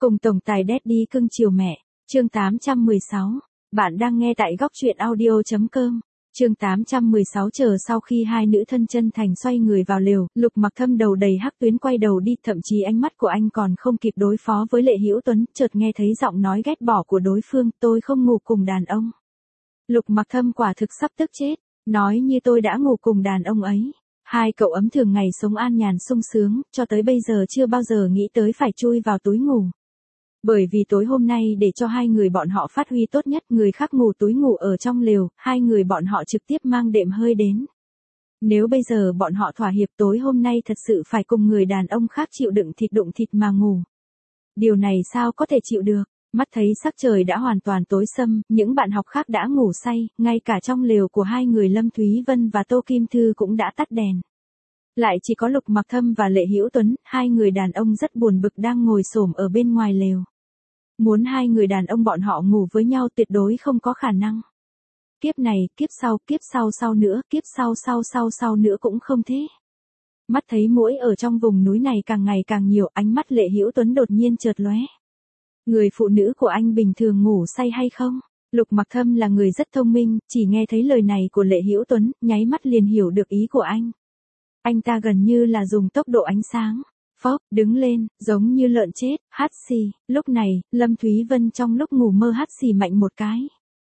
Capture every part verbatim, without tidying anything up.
Cùng tổng tài Daddy cưng chiều mẹ, chương tám trăm mười sáu. Bạn đang nghe tại góc truyện audio chấm com. Chương tám trăm mười sáu. Chờ sau khi hai nữ thân chân thành xoay người vào lều, Lục Mặc Thâm đầu đầy hắc tuyến quay đầu đi, thậm chí ánh mắt của anh còn không kịp đối phó với Lệ Hữu Tuấn, chợt nghe thấy giọng nói ghét bỏ của đối phương, tôi không ngủ cùng đàn ông. Lục Mặc Thâm quả thực sắp tức chết, nói như tôi đã ngủ cùng đàn ông ấy. Hai cậu ấm thường ngày sống an nhàn sung sướng, cho tới bây giờ chưa bao giờ nghĩ tới phải chui vào túi ngủ. Bởi vì tối hôm nay để cho hai người bọn họ phát huy tốt nhất, người khác ngủ túi ngủ ở trong lều, hai người bọn họ trực tiếp mang đệm hơi đến. Nếu bây giờ bọn họ thỏa hiệp, tối hôm nay thật sự phải cùng người đàn ông khác chịu đựng thịt đụng thịt mà ngủ. Điều này sao có thể chịu được? Mắt thấy sắc trời đã hoàn toàn tối sầm, những bạn học khác đã ngủ say, ngay cả trong lều của hai người Lâm Thúy Vân và Tô Kim Thư cũng đã tắt đèn. Lại chỉ có Lục Mặc Thâm và Lệ Hữu Tuấn, hai người đàn ông rất buồn bực đang ngồi xổm ở bên ngoài lều. Muốn hai người đàn ông bọn họ ngủ với nhau tuyệt đối không có khả năng. Kiếp này, kiếp sau, kiếp sau sau nữa, kiếp sau sau sau sau nữa cũng không thế. Mắt thấy muỗi ở trong vùng núi này càng ngày càng nhiều, ánh mắt Lệ Hữu Tuấn đột nhiên chợt lóe. Người phụ nữ của anh bình thường ngủ say hay không? Lục Mặc Thâm là người rất thông minh, chỉ nghe thấy lời này của Lệ Hữu Tuấn, nháy mắt liền hiểu được ý của anh. Anh ta gần như là dùng tốc độ ánh sáng. Phốc, đứng lên, giống như lợn chết, hắt xì. Lúc này, Lâm Thúy Vân trong lúc ngủ mơ hắt xì mạnh một cái.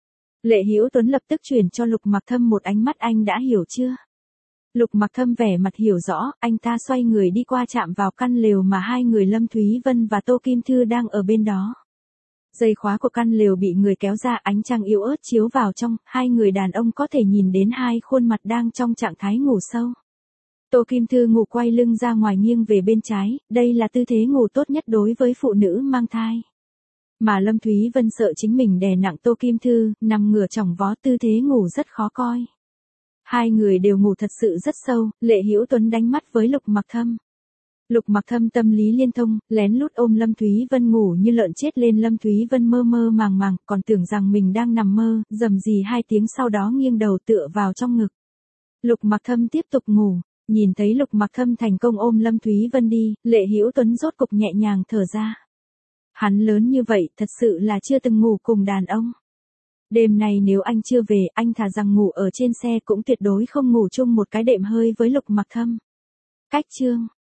Lệ Hữu Tuấn lập tức chuyển cho Lục Mặc Thâm một ánh mắt, anh đã hiểu chưa? Lục Mặc Thâm vẻ mặt hiểu rõ, anh ta xoay người đi qua chạm vào căn lều mà hai người Lâm Thúy Vân và Tô Kim Thư đang ở bên đó. Dây khóa của căn lều bị người kéo ra, ánh trăng yếu ớt chiếu vào trong, hai người đàn ông có thể nhìn đến hai khuôn mặt đang trong trạng thái ngủ sâu. Tô Kim Thư ngủ quay lưng ra ngoài nghiêng về bên trái, đây là tư thế ngủ tốt nhất đối với phụ nữ mang thai. Mà Lâm Thúy Vân sợ chính mình đè nặng Tô Kim Thư, nằm ngửa chỏng vó, tư thế ngủ rất khó coi. Hai người đều ngủ thật sự rất sâu, Lệ Hữu Tuấn đánh mắt với Lục Mặc Thâm. Lục Mặc Thâm tâm lý liên thông, lén lút ôm Lâm Thúy Vân ngủ như lợn chết lên. Lâm Thúy Vân mơ mơ màng màng, còn tưởng rằng mình đang nằm mơ, rầm rì hai tiếng sau đó nghiêng đầu tựa vào trong ngực. Lục Mặc Thâm tiếp tục ngủ. Nhìn thấy Lục Mặc Thâm thành công ôm Lâm Thúy Vân đi, Lệ Hữu Tuấn rốt cục nhẹ nhàng thở ra. Hắn lớn như vậy, thật sự là chưa từng ngủ cùng đàn ông. Đêm này nếu anh chưa về, anh thà rằng ngủ ở trên xe cũng tuyệt đối không ngủ chung một cái đệm hơi với Lục Mặc Thâm. Cách chương